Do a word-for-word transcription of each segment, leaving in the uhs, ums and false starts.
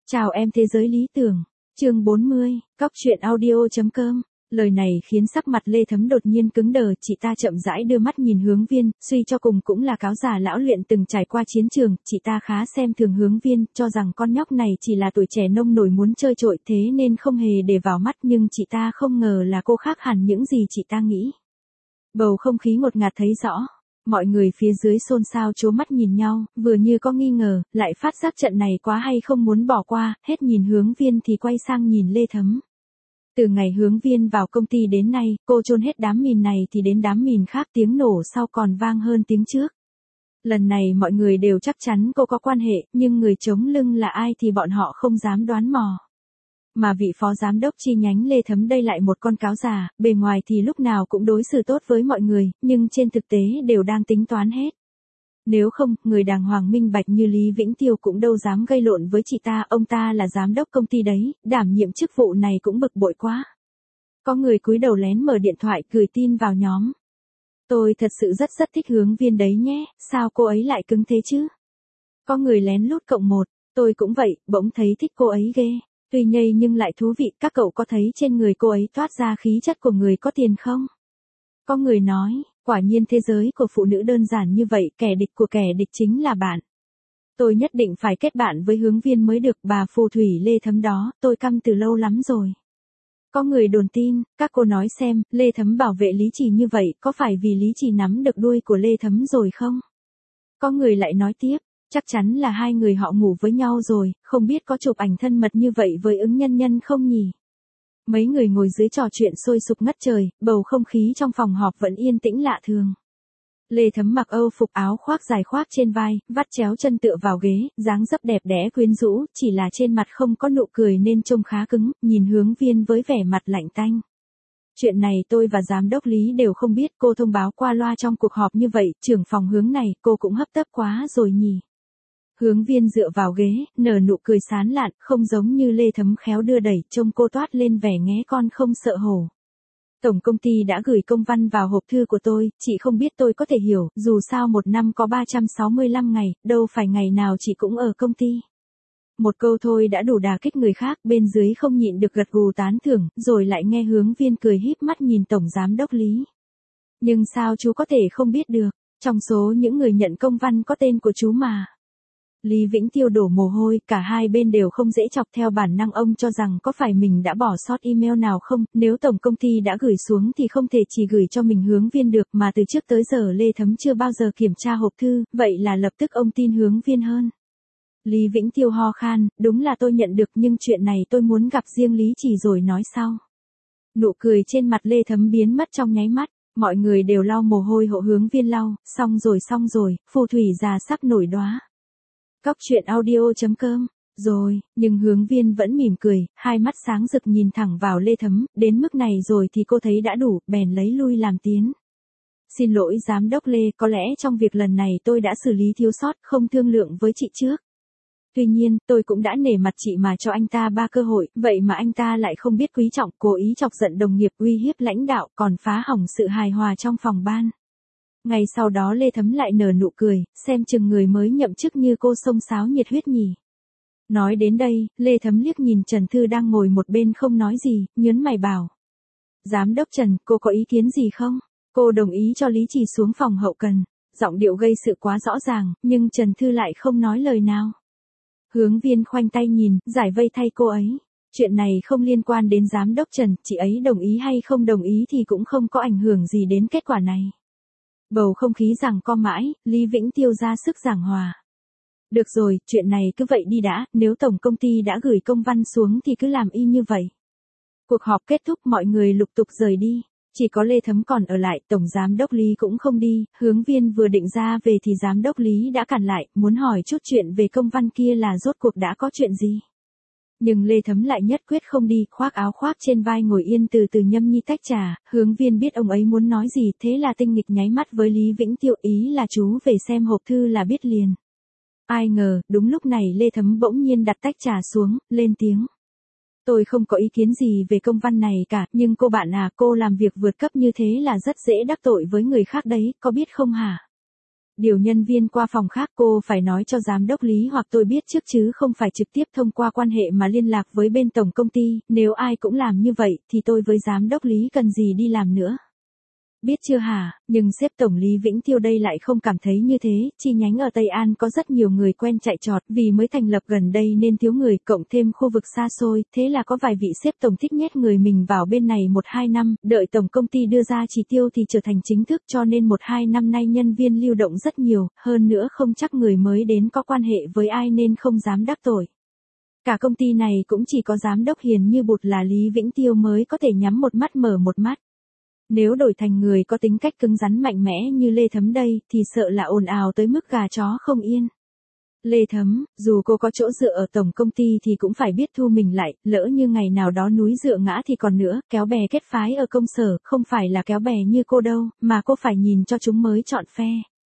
Chào em thế giới lý tưởng. Chương bốn mươi, cóc truyện audio chấm com. Lời này khiến sắc mặt Lê Thấm đột nhiên cứng đờ, chị ta chậm rãi đưa mắt nhìn Hướng Viên, suy cho cùng cũng là cáo già lão luyện từng trải qua chiến trường, chị ta khá xem thường Hướng Viên, cho rằng con nhóc này chỉ là tuổi trẻ nông nổi muốn chơi trội thế nên không hề để vào mắt, nhưng chị ta không ngờ là cô khác hẳn những gì chị ta nghĩ. Bầu không khí ngột ngạt thấy rõ. Mọi người phía dưới xôn xao trố mắt nhìn nhau, vừa như có nghi ngờ, lại phát giác trận này quá hay không muốn bỏ qua, hết nhìn Hướng Viên thì quay sang nhìn Lê Thấm. Từ ngày Hướng Viên vào công ty đến nay, cô chôn hết đám mìn này thì đến đám mìn khác, tiếng nổ sau còn vang hơn tiếng trước. Lần này mọi người đều chắc chắn cô có quan hệ, nhưng người chống lưng là ai thì bọn họ không dám đoán mò. Mà vị phó giám đốc chi nhánh Lê Thấm đây lại một con cáo già, bề ngoài thì lúc nào cũng đối xử tốt với mọi người, nhưng trên thực tế đều đang tính toán hết. Nếu không, người đàng hoàng minh bạch như Lý Vĩnh Tiêu cũng đâu dám gây lộn với chị ta, ông ta là giám đốc công ty đấy, đảm nhiệm chức vụ này cũng bực bội quá. Có người cúi đầu lén mở điện thoại gửi tin vào nhóm. Tôi thật sự rất rất thích Hướng Viên đấy nhé, sao cô ấy lại cứng thế chứ? Có người lén lút cộng một, tôi cũng vậy, bỗng thấy thích cô ấy ghê. Tuy nhây nhưng lại thú vị, các cậu có thấy trên người cô ấy toát ra khí chất của người có tiền không? Có người nói, quả nhiên thế giới của phụ nữ đơn giản như vậy, kẻ địch của kẻ địch chính là bạn. Tôi nhất định phải kết bạn với Hướng Viên mới được, bà phù thủy Lê Thấm đó, tôi căm từ lâu lắm rồi. Có người đồn tin, các cô nói xem, Lê Thấm bảo vệ Lý Trì như vậy, có phải vì Lý Trì nắm được đuôi của Lê Thấm rồi không? Có người lại nói tiếp. Chắc chắn là hai người họ ngủ với nhau rồi, không biết có chụp ảnh thân mật như vậy với ứng nhân nhân không nhỉ? Mấy người ngồi dưới trò chuyện sôi sục ngất trời, bầu không khí trong phòng họp vẫn yên tĩnh lạ thường. Lê Thấm mặc âu phục áo khoác dài khoác trên vai, vắt chéo chân tựa vào ghế, dáng dấp đẹp đẽ quyến rũ, chỉ là trên mặt không có nụ cười nên trông khá cứng, nhìn Hướng Viên với vẻ mặt lạnh tanh. Chuyện này tôi và giám đốc Lý đều không biết, cô thông báo qua loa trong cuộc họp như vậy, trưởng phòng Hướng này, cô cũng hấp tấp quá rồi nhỉ? Hướng Viên dựa vào ghế, nở nụ cười sán lạn, không giống như Lê Thấm khéo đưa đẩy, trông cô toát lên vẻ nghé con không sợ hổ. Tổng công ty đã gửi công văn vào hộp thư của tôi, chị không biết tôi có thể hiểu, dù sao một năm có ba trăm sáu mươi lăm ngày, đâu phải ngày nào chị cũng ở công ty. Một câu thôi đã đủ đả kích người khác, bên dưới không nhịn được gật gù tán thưởng, rồi lại nghe Hướng Viên cười híp mắt nhìn Tổng Giám đốc Lý. Nhưng sao chú có thể không biết được, trong số những người nhận công văn có tên của chú mà. Lý Vĩnh Tiêu đổ mồ hôi, cả hai bên đều không dễ chọc, theo bản năng ông cho rằng có phải mình đã bỏ sót email nào không, nếu tổng công ty đã gửi xuống thì không thể chỉ gửi cho mình Hướng Viên được, mà từ trước tới giờ Lê Thấm chưa bao giờ kiểm tra hộp thư, vậy là lập tức ông tin Hướng Viên hơn. Lý Vĩnh Tiêu ho khan, đúng là tôi nhận được nhưng chuyện này tôi muốn gặp riêng Lý Trì rồi nói sau. Nụ cười trên mặt Lê Thấm biến mất trong nháy mắt, mọi người đều lau mồ hôi hộ Hướng Viên lau, xong rồi xong rồi, phù thủy già sắp nổi đóa. Cóc truyện audio chấm com, rồi, nhưng Hướng Viên vẫn mỉm cười, hai mắt sáng rực nhìn thẳng vào Lê Thấm, đến mức này rồi thì cô thấy đã đủ, bèn lấy lui làm tiến. Xin lỗi giám đốc Lê, có lẽ trong việc lần này tôi đã xử lý thiếu sót, không thương lượng với chị trước. Tuy nhiên, tôi cũng đã nể mặt chị mà cho anh ta ba cơ hội, vậy mà anh ta lại không biết quý trọng, cố ý chọc giận đồng nghiệp, uy hiếp lãnh đạo, còn phá hỏng sự hài hòa trong phòng ban. Ngày sau đó Lê Thấm lại nở nụ cười, xem chừng người mới nhậm chức như cô xông xáo nhiệt huyết nhỉ. Nói đến đây, Lê Thấm liếc nhìn Trần Thư đang ngồi một bên không nói gì, nhớn mày bảo. Giám đốc Trần, cô có ý kiến gì không? Cô đồng ý cho Lý Trì xuống phòng hậu cần. Giọng điệu gây sự quá rõ ràng, nhưng Trần Thư lại không nói lời nào. Hướng Viên khoanh tay nhìn, giải vây thay cô ấy. Chuyện này không liên quan đến giám đốc Trần, chị ấy đồng ý hay không đồng ý thì cũng không có ảnh hưởng gì đến kết quả này. Bầu không khí giằng co mãi, Lý Vĩnh Tiêu ra sức giảng hòa. Được rồi, chuyện này cứ vậy đi đã, nếu tổng công ty đã gửi công văn xuống thì cứ làm y như vậy. Cuộc họp kết thúc, mọi người lục tục rời đi. Chỉ có Lê Thấm còn ở lại, tổng giám đốc Lý cũng không đi, Hướng Viên vừa định ra về thì giám đốc Lý đã cản lại, muốn hỏi chút chuyện về công văn kia là rốt cuộc đã có chuyện gì. Nhưng Lê Thấm lại nhất quyết không đi, khoác áo khoác trên vai ngồi yên từ từ nhâm nhi tách trà, Hướng Viên biết ông ấy muốn nói gì, thế là tinh nghịch nháy mắt với Lý Vĩnh Tiêu, ý là chú về xem hộp thư là biết liền. Ai ngờ, đúng lúc này Lê Thấm bỗng nhiên đặt tách trà xuống, lên tiếng. Tôi không có ý kiến gì về công văn này cả, nhưng cô bạn à, cô làm việc vượt cấp như thế là rất dễ đắc tội với người khác đấy, có biết không hả? Điều nhân viên qua phòng khác, cô phải nói cho giám đốc Lý hoặc tôi biết trước chứ không phải trực tiếp thông qua quan hệ mà liên lạc với bên tổng công ty, nếu ai cũng làm như vậy thì tôi với giám đốc Lý cần gì đi làm nữa. Biết chưa hả, nhưng sếp tổng Lý Vĩnh Tiêu đây lại không cảm thấy như thế, chi nhánh ở Tây An có rất nhiều người quen chạy trọt, vì mới thành lập gần đây nên thiếu người, cộng thêm khu vực xa xôi, thế là có vài vị sếp tổng thích nhét người mình vào bên này một hai năm, đợi tổng công ty đưa ra chỉ tiêu thì trở thành chính thức, cho nên một hai năm nay nhân viên lưu động rất nhiều, hơn nữa không chắc người mới đến có quan hệ với ai nên không dám đắc tội. Cả công ty này cũng chỉ có giám đốc hiền như bụt là Lý Vĩnh Tiêu mới có thể nhắm một mắt mở một mắt. Nếu đổi thành người có tính cách cứng rắn mạnh mẽ như Lê Thấm đây, thì sợ là ồn ào tới mức gà chó không yên. Lê Thấm, dù cô có chỗ dựa ở tổng công ty thì cũng phải biết thu mình lại, lỡ như ngày nào đó núi dựa ngã thì còn nữa, kéo bè kết phái ở công sở, không phải là kéo bè như cô đâu, mà cô phải nhìn cho chúng mới chọn phe.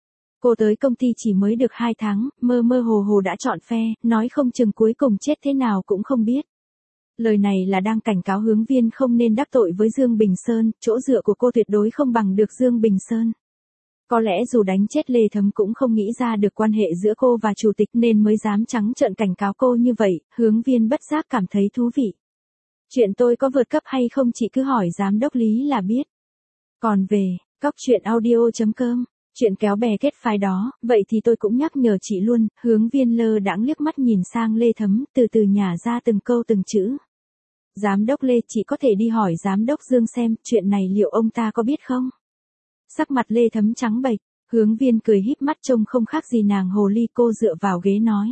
Cô tới công ty chỉ mới được hai tháng, mơ mơ hồ hồ đã chọn phe, nói không chừng cuối cùng chết thế nào cũng không biết. Lời này là đang cảnh cáo hướng viên không nên đắc tội với Dương Bình Sơn, chỗ dựa của cô tuyệt đối không bằng được Dương Bình Sơn. Có lẽ dù đánh chết Lê Thấm cũng không nghĩ ra được quan hệ giữa cô và chủ tịch nên mới dám trắng trợn cảnh cáo cô như vậy, hướng viên bất giác cảm thấy thú vị. Chuyện tôi có vượt cấp hay không chị cứ hỏi giám đốc Lý là biết. Còn về, cóc truyện audio chấm com, chuyện kéo bè kết phái đó, vậy thì tôi cũng nhắc nhở chị luôn, hướng viên lơ đãng liếc mắt nhìn sang Lê Thấm, từ từ nhả ra từng câu từng chữ. Giám đốc Lê, chị có thể đi hỏi giám đốc Dương xem, chuyện này liệu ông ta có biết không? Sắc mặt Lê Thấm trắng bệch, hướng viên cười híp mắt trông không khác gì nàng hồ ly, cô dựa vào ghế nói.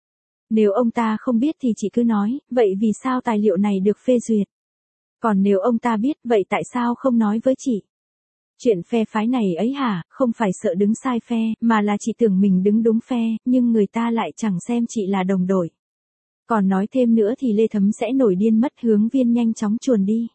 Nếu ông ta không biết thì chị cứ nói, vậy vì sao tài liệu này được phê duyệt? Còn nếu ông ta biết, vậy tại sao không nói với chị? Chuyện phe phái này ấy hả, không phải sợ đứng sai phe, mà là chị tưởng mình đứng đúng phe, nhưng người ta lại chẳng xem chị là đồng đội. Còn nói thêm nữa thì Lê Thấm sẽ nổi điên mất, hướng viên nhanh chóng chuồn đi.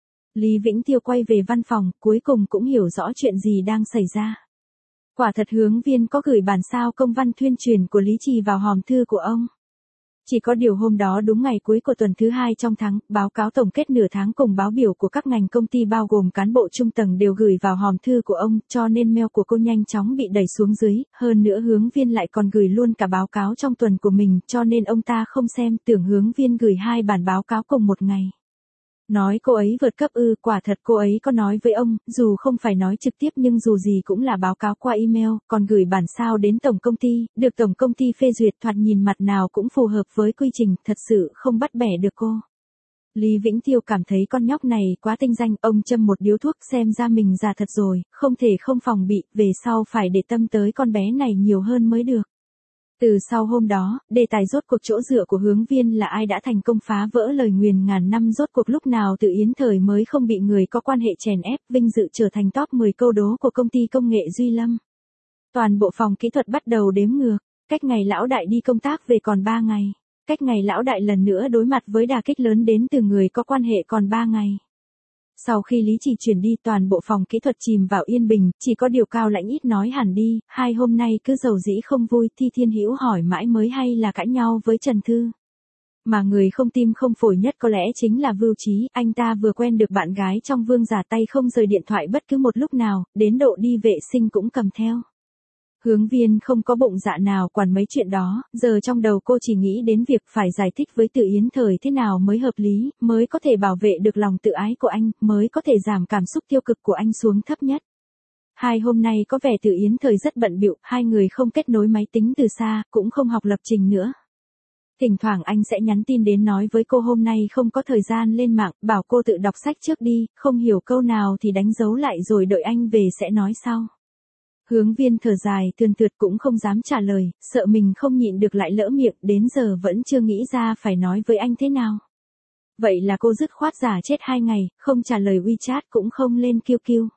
Lý Vĩnh Tiêu quay về văn phòng, cuối cùng cũng hiểu rõ chuyện gì đang xảy ra. Quả thật hướng viên có gửi bản sao công văn tuyên truyền của Lý Trì vào hòm thư của ông. Chỉ có điều hôm đó đúng ngày cuối của tuần thứ hai trong tháng, báo cáo tổng kết nửa tháng cùng báo biểu của các ngành công ty bao gồm cán bộ trung tầng đều gửi vào hòm thư của ông, cho nên mail của cô nhanh chóng bị đẩy xuống dưới, hơn nữa hướng viên lại còn gửi luôn cả báo cáo trong tuần của mình, cho nên ông ta không xem, tưởng hướng viên gửi hai bản báo cáo cùng một ngày. Nói cô ấy vượt cấp ư, quả thật cô ấy có nói với ông, dù không phải nói trực tiếp nhưng dù gì cũng là báo cáo qua email, còn gửi bản sao đến tổng công ty, được tổng công ty phê duyệt, thoạt nhìn mặt nào cũng phù hợp với quy trình, thật sự không bắt bẻ được cô. Lý Vĩnh Tiêu cảm thấy con nhóc này quá tinh danh, ông châm một điếu thuốc, xem ra mình già thật rồi, không thể không phòng bị, về sau phải để tâm tới con bé này nhiều hơn mới được. Từ sau hôm đó, đề tài rốt cuộc chỗ dựa của hướng viên là ai đã thành công phá vỡ lời nguyền ngàn năm, rốt cuộc lúc nào Từ Yến Thời mới không bị người có quan hệ chèn ép, vinh dự trở thành top mười câu đố của công ty công nghệ Duy Lâm. Toàn bộ phòng kỹ thuật bắt đầu đếm ngược, cách ngày lão đại đi công tác về còn ba ngày, cách ngày lão đại lần nữa đối mặt với đả kích lớn đến từ người có quan hệ còn ba ngày. Sau khi Lý Trì chuyển đi, toàn bộ phòng kỹ thuật chìm vào yên bình, chỉ có điều Cao Lãnh ít nói hẳn đi, hai hôm nay cứ dầu dĩ không vui, Thi Thiên Hữu hỏi mãi mới hay là cãi nhau với Trần Thư. Mà người không tim không phổi nhất có lẽ chính là Vưu Trí, anh ta vừa quen được bạn gái trong Vương giả tay không rời điện thoại bất cứ một lúc nào, đến độ đi vệ sinh cũng cầm theo. Hướng viên không có bụng dạ nào quản mấy chuyện đó, giờ trong đầu cô chỉ nghĩ đến việc phải giải thích với Từ Yến Thời thế nào mới hợp lý, mới có thể bảo vệ được lòng tự ái của anh, mới có thể giảm cảm xúc tiêu cực của anh xuống thấp nhất. Hai hôm nay có vẻ Từ Yến Thời rất bận bịu, hai người không kết nối máy tính từ xa, cũng không học lập trình nữa. Thỉnh thoảng anh sẽ nhắn tin đến nói với cô hôm nay không có thời gian lên mạng, bảo cô tự đọc sách trước đi, không hiểu câu nào thì đánh dấu lại rồi đợi anh về sẽ nói sau. Hướng viên thở dài thườn thượt cũng không dám trả lời, sợ mình không nhịn được lại lỡ miệng, đến giờ vẫn chưa nghĩ ra phải nói với anh thế nào. Vậy là cô dứt khoát giả chết hai ngày, không trả lời WeChat cũng không lên Q Q.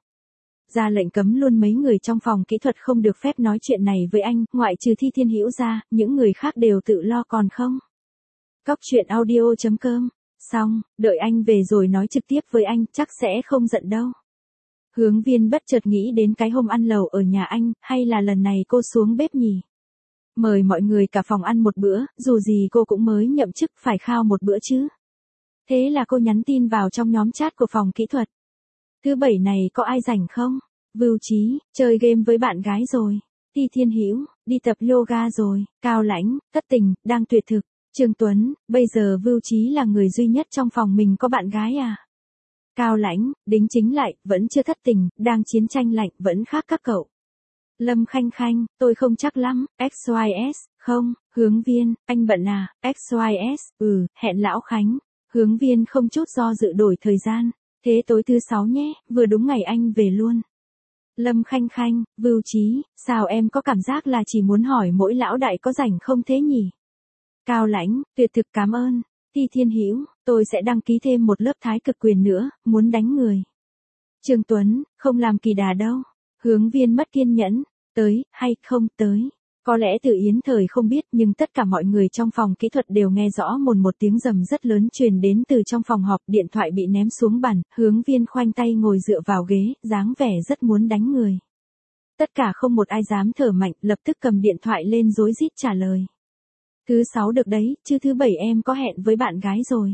Ra lệnh cấm luôn mấy người trong phòng kỹ thuật không được phép nói chuyện này với anh, ngoại trừ Thi Thiên Hữu ra, những người khác đều tự lo còn không. Cóc truyện audio chấm com. Xong, đợi anh về rồi nói trực tiếp với anh, chắc sẽ không giận đâu. Hướng viên bất chợt nghĩ đến cái hôm ăn lẩu ở nhà anh, hay là lần này cô xuống bếp nhỉ? Mời mọi người cả phòng ăn một bữa, dù gì cô cũng mới nhậm chức phải khao một bữa chứ. Thế là cô nhắn tin vào trong nhóm chat của phòng kỹ thuật. Thứ bảy này có ai rảnh không? Vưu Trí, chơi game với bạn gái rồi. Ti Thiên Hữu, đi tập yoga rồi. Cao Lãnh, thất tình, đang tuyệt thực. Trương Tuấn, bây giờ Vưu Chí là người duy nhất trong phòng mình có bạn gái à? Cao Lãnh, đính chính lại, vẫn chưa thất tình, đang chiến tranh lạnh, vẫn khác các cậu. Lâm Khanh Khanh, tôi không chắc lắm. ích i ét, không. Hướng Viên, anh bận à? ích i ét, ừ, hẹn Lão Khánh. Hướng Viên không chút do dự đổi thời gian. Thế tối thứ sáu nhé, vừa đúng ngày anh về luôn. Lâm Khanh Khanh, Vưu Chí, sao em có cảm giác là chỉ muốn hỏi mỗi lão đại có rảnh không thế nhỉ? Cao Lãnh, tuyệt thực cảm ơn. Ti Thiên Hữu, tôi sẽ đăng ký thêm một lớp thái cực quyền nữa, muốn đánh người. Trương Tuấn, không làm kỳ đà đâu. Hướng Viên mất kiên nhẫn, tới, hay không tới. Có lẽ Từ Yến Thời không biết nhưng tất cả mọi người trong phòng kỹ thuật đều nghe rõ một một tiếng rầm rất lớn truyền đến từ trong phòng họp, điện thoại bị ném xuống bàn, Hướng Viên khoanh tay ngồi dựa vào ghế, dáng vẻ rất muốn đánh người. Tất cả không một ai dám thở mạnh, lập tức cầm điện thoại lên rối rít trả lời. Thứ sáu được đấy, chứ thứ bảy em có hẹn với bạn gái rồi.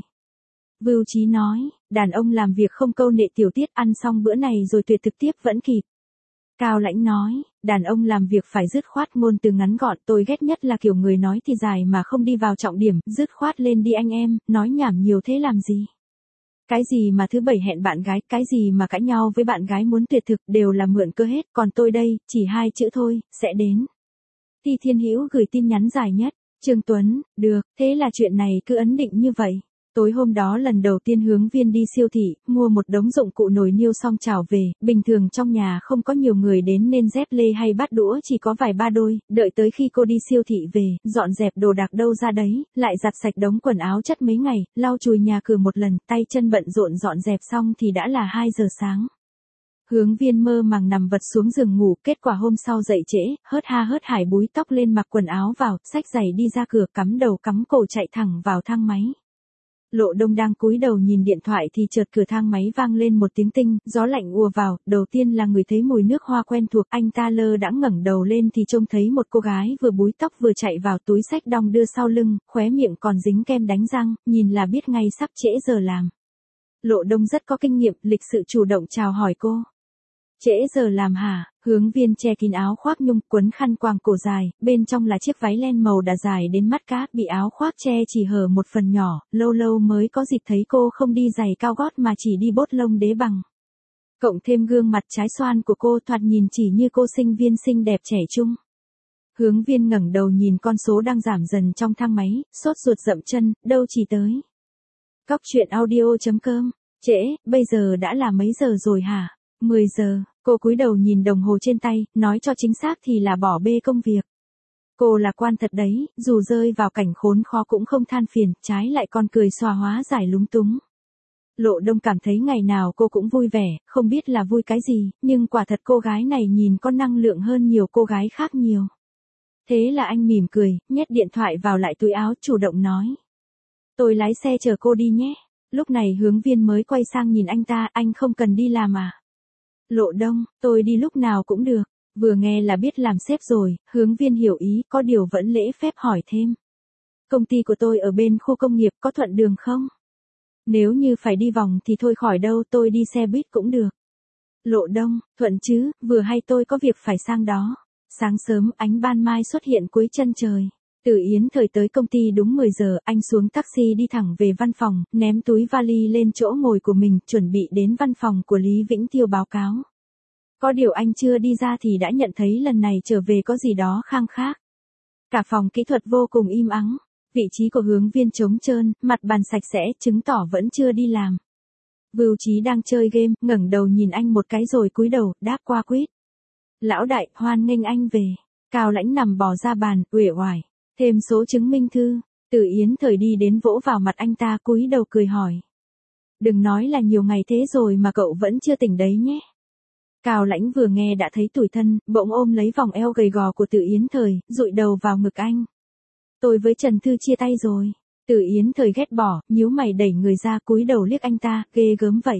Vưu Chí nói, đàn ông làm việc không câu nệ tiểu tiết, ăn xong bữa này rồi tuyệt thực tiếp vẫn kịp. Cao Lãnh nói, đàn ông làm việc phải dứt khoát, ngôn từ ngắn gọn, tôi ghét nhất là kiểu người nói thì dài mà không đi vào trọng điểm, dứt khoát lên đi anh em, nói nhảm nhiều thế làm gì. Cái gì mà thứ bảy hẹn bạn gái, cái gì mà cãi nhau với bạn gái muốn tuyệt thực, đều là mượn cơ hết, còn tôi đây, chỉ hai chữ thôi, sẽ đến. Ti Thiên Hữu gửi tin nhắn dài nhất, Trương Tuấn, được, thế là chuyện này cứ ấn định như vậy. Tối hôm đó lần đầu tiên Hướng Viên đi siêu thị, mua một đống dụng cụ nồi niêu xong trào về, bình thường trong nhà không có nhiều người đến nên dép lê hay bát đũa chỉ có vài ba đôi, đợi tới khi cô đi siêu thị về, dọn dẹp đồ đạc đâu ra đấy, lại giặt sạch đống quần áo chất mấy ngày, lau chùi nhà cửa một lần, tay chân bận rộn dọn dẹp xong thì đã là hai giờ sáng. Hướng Viên mơ màng nằm vật xuống giường ngủ, kết quả hôm sau dậy trễ, hớt ha hớt hải búi tóc lên mặc quần áo vào, xách giày đi ra cửa, cắm đầu cắm cổ chạy thẳng vào thang máy. Lộ Đông đang cúi đầu nhìn điện thoại thì chợt cửa thang máy vang lên một tiếng tinh, gió lạnh ùa vào, đầu tiên là người thấy mùi nước hoa quen thuộc, anh ta lơ đãng ngẩng đầu lên thì trông thấy một cô gái vừa búi tóc vừa chạy vào, túi xách đong đưa sau lưng, khóe miệng còn dính kem đánh răng, nhìn là biết ngay sắp trễ giờ làm. Lộ Đông rất có kinh nghiệm, lịch sự chủ động chào hỏi cô. Trễ giờ làm hả? Hướng Viên che kín áo khoác nhung, quấn khăn quàng cổ dài, bên trong là chiếc váy len màu đà dài đến mắt cá, bị áo khoác che chỉ hở một phần nhỏ, lâu lâu mới có dịp thấy cô không đi giày cao gót mà chỉ đi bốt lông đế bằng. Cộng thêm gương mặt trái xoan của cô, thoạt nhìn chỉ như cô sinh viên xinh đẹp trẻ trung. Hướng Viên ngẩng đầu nhìn con số đang giảm dần trong thang máy, sốt ruột dậm chân, đâu chỉ tới. Cóc truyện audio chấm com, trễ, bây giờ đã là mấy giờ rồi hả? mười giờ, cô cúi đầu nhìn đồng hồ trên tay, nói cho chính xác thì là bỏ bê công việc. Cô là quan thật đấy, dù rơi vào cảnh khốn khó cũng không than phiền, trái lại còn cười xòa hóa giải lúng túng. Lộ Đông cảm thấy ngày nào cô cũng vui vẻ, không biết là vui cái gì, nhưng quả thật cô gái này nhìn có năng lượng hơn nhiều cô gái khác nhiều. Thế là anh mỉm cười, nhét điện thoại vào lại túi áo, chủ động nói. Tôi lái xe chờ cô đi nhé. Lúc này Hướng Viên mới quay sang nhìn anh ta, anh không cần đi làm à? Lộ Đông, tôi đi lúc nào cũng được. Vừa nghe là biết làm sếp rồi, Hướng Viên hiểu ý, có điều vẫn lễ phép hỏi thêm. Công ty của tôi ở bên khu công nghiệp, có thuận đường không? Nếu như phải đi vòng thì thôi khỏi đâu, tôi đi xe buýt cũng được. Lộ Đông, thuận chứ, vừa hay tôi có việc phải sang đó. Sáng sớm, ánh ban mai xuất hiện cuối chân trời. Từ Yến Thời tới công ty đúng mười giờ, anh xuống taxi đi thẳng về văn phòng, ném túi vali lên chỗ ngồi của mình, chuẩn bị đến văn phòng của Lý Vĩnh Tiêu báo cáo. Có điều anh chưa đi ra thì đã nhận thấy lần này trở về có gì đó khang khác. Cả phòng kỹ thuật vô cùng im ắng, vị trí của Hướng Viên trống trơn, mặt bàn sạch sẽ, chứng tỏ vẫn chưa đi làm. Vưu Chí đang chơi game, ngẩng đầu nhìn anh một cái rồi cúi đầu, đáp qua quýt. Lão đại, hoan nghênh anh về. Cao Lãnh nằm bò ra bàn, uể oải. Thêm số chứng minh thư. Từ Yến Thời đi đến vỗ vào mặt anh ta, cúi đầu cười hỏi. Đừng nói là nhiều ngày thế rồi mà cậu vẫn chưa tỉnh đấy nhé. Cao Lãnh vừa nghe đã thấy tủi thân, bỗng ôm lấy vòng eo gầy gò của Từ Yến Thời, dụi đầu vào ngực anh. Tôi với Trần Thư chia tay rồi. Từ Yến Thời ghét bỏ, nhíu mày đẩy người ra, cúi đầu liếc anh ta, ghê gớm vậy.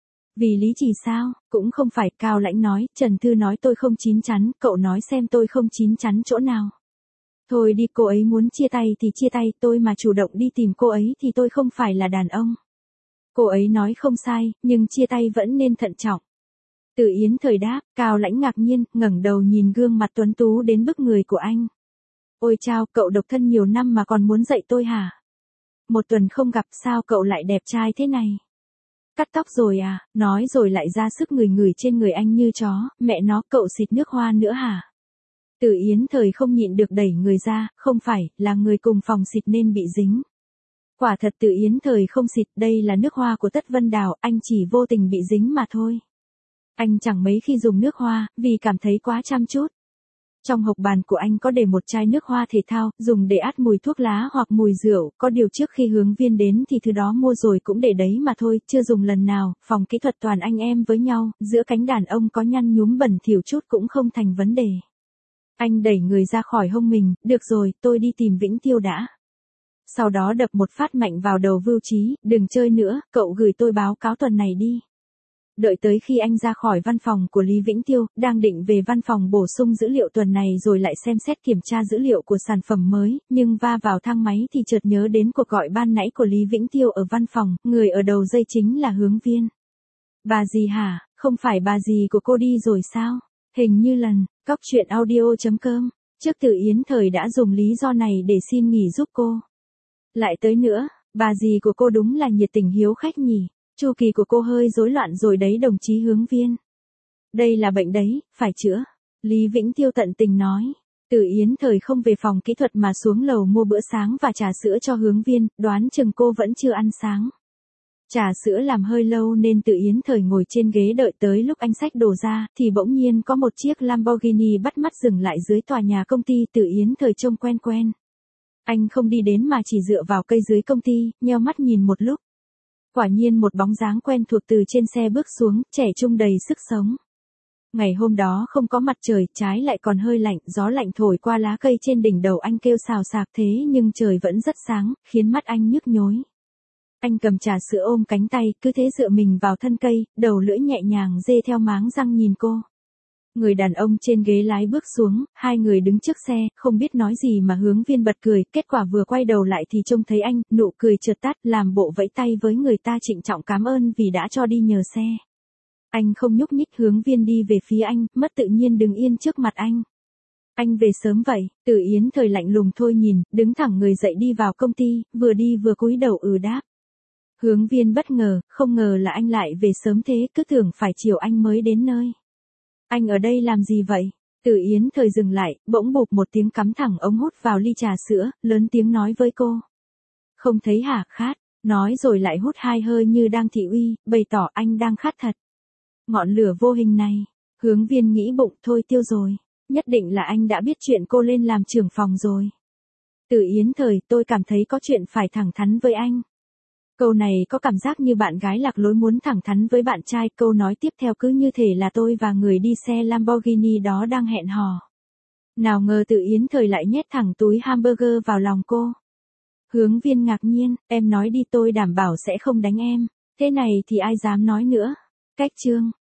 Vì lý chỉ sao? Cũng không phải, Cao Lãnh nói, Trần Thư nói tôi không chín chắn, cậu nói xem tôi không chín chắn chỗ nào. Thôi đi, cô ấy muốn chia tay thì chia tay, tôi mà chủ động đi tìm cô ấy thì tôi không phải là đàn ông. Cô ấy nói không sai, nhưng chia tay vẫn nên thận trọng. Từ Yến Thời đáp, Cao Lãnh ngạc nhiên, ngẩng đầu nhìn gương mặt tuấn tú đến bức người của anh. Ôi chao, cậu độc thân nhiều năm mà còn muốn dạy tôi hả? Một tuần không gặp sao cậu lại đẹp trai thế này? Cắt tóc rồi à, nói rồi lại ra sức ngửi ngửi trên người anh như chó, mẹ nó cậu xịt nước hoa nữa hả? Từ Yến Thời không nhịn được đẩy người ra, không phải, là người cùng phòng xịt nên bị dính. Quả thật Từ Yến Thời không xịt, đây là nước hoa của Tất Vân Đào, anh chỉ vô tình bị dính mà thôi. Anh chẳng mấy khi dùng nước hoa, vì cảm thấy quá chăm chút. Trong hộc bàn của anh có để một chai nước hoa thể thao, dùng để át mùi thuốc lá hoặc mùi rượu, có điều trước khi Hướng Viên đến thì thứ đó mua rồi cũng để đấy mà thôi, chưa dùng lần nào, phòng kỹ thuật toàn anh em với nhau, giữa cánh đàn ông có nhăn nhúm bẩn thỉu chút cũng không thành vấn đề. Anh đẩy người ra khỏi hông mình, được rồi, tôi đi tìm Vĩnh Tiêu đã. Sau đó đập một phát mạnh vào đầu Vưu Trí, đừng chơi nữa, cậu gửi tôi báo cáo tuần này đi. Đợi tới khi anh ra khỏi văn phòng của Lý Vĩnh Tiêu, đang định về văn phòng bổ sung dữ liệu tuần này rồi lại xem xét kiểm tra dữ liệu của sản phẩm mới, nhưng va vào thang máy thì chợt nhớ đến cuộc gọi ban nãy của Lý Vĩnh Tiêu ở văn phòng, người ở đầu dây chính là Hướng Viên. Bà gì hả, không phải bà gì của cô đi rồi sao? Hình như lần, cóc truyện audio chấm com, trước Từ Yến Thời đã dùng lý do này để xin nghỉ giúp cô. Lại tới nữa, bà gì của cô đúng là nhiệt tình hiếu khách nhỉ. Chu kỳ của cô hơi rối loạn rồi đấy đồng chí Hướng Viên. Đây là bệnh đấy, phải chữa. Lý Vĩnh Tiêu tận tình nói. Từ Yến Thời không về phòng kỹ thuật mà xuống lầu mua bữa sáng và trà sữa cho Hướng Viên, đoán chừng cô vẫn chưa ăn sáng. Trà sữa làm hơi lâu nên Từ Yến Thời ngồi trên ghế đợi tới lúc anh xách đồ ra, thì bỗng nhiên có một chiếc Lamborghini bắt mắt dừng lại dưới tòa nhà công ty. Từ Yến Thời trông quen quen. Anh không đi đến mà chỉ dựa vào cây dưới công ty, nheo mắt nhìn một lúc. Quả nhiên một bóng dáng quen thuộc từ trên xe bước xuống, trẻ trung đầy sức sống. Ngày hôm đó không có mặt trời, trái lại còn hơi lạnh, gió lạnh thổi qua lá cây trên đỉnh đầu anh kêu xào xạc thế nhưng trời vẫn rất sáng, khiến mắt anh nhức nhối. Anh cầm trà sữa ôm cánh tay, cứ thế dựa mình vào thân cây, đầu lưỡi nhẹ nhàng dê theo máng răng nhìn cô. Người đàn ông trên ghế lái bước xuống, hai người đứng trước xe, không biết nói gì mà Hướng Viên bật cười, kết quả vừa quay đầu lại thì trông thấy anh, nụ cười chợt tắt, làm bộ vẫy tay với người ta trịnh trọng cảm ơn vì đã cho đi nhờ xe. Anh không nhúc nhích, Hướng Viên đi về phía anh, mất tự nhiên đứng yên trước mặt anh. Anh về sớm vậy? Từ Yến Thời lạnh lùng thôi nhìn, đứng thẳng người dậy đi vào công ty, vừa đi vừa cúi đầu ừ đáp. Hướng Viên bất ngờ, không ngờ là anh lại về sớm thế, cứ tưởng phải chiều anh mới đến nơi. Anh ở đây làm gì vậy? Từ Yến Thời dừng lại, bỗng bụp một tiếng cắm thẳng ống hút vào ly trà sữa, lớn tiếng nói với cô. Không thấy hả, khát, nói rồi lại hút hai hơi như đang thị uy, bày tỏ anh đang khát thật. Ngọn lửa vô hình này, Hướng Viên nghĩ bụng thôi tiêu rồi, nhất định là anh đã biết chuyện cô lên làm trưởng phòng rồi. Từ Yến Thời, tôi cảm thấy có chuyện phải thẳng thắn với anh. Câu này có cảm giác như bạn gái lạc lối muốn thẳng thắn với bạn trai, câu nói tiếp theo cứ như thể là tôi và người đi xe Lamborghini đó đang hẹn hò. Nào ngờ Từ Yến Thời lại nhét thẳng túi hamburger vào lòng cô. Hướng Viên ngạc nhiên, em nói đi tôi đảm bảo sẽ không đánh em, thế này thì ai dám nói nữa. Cách chương.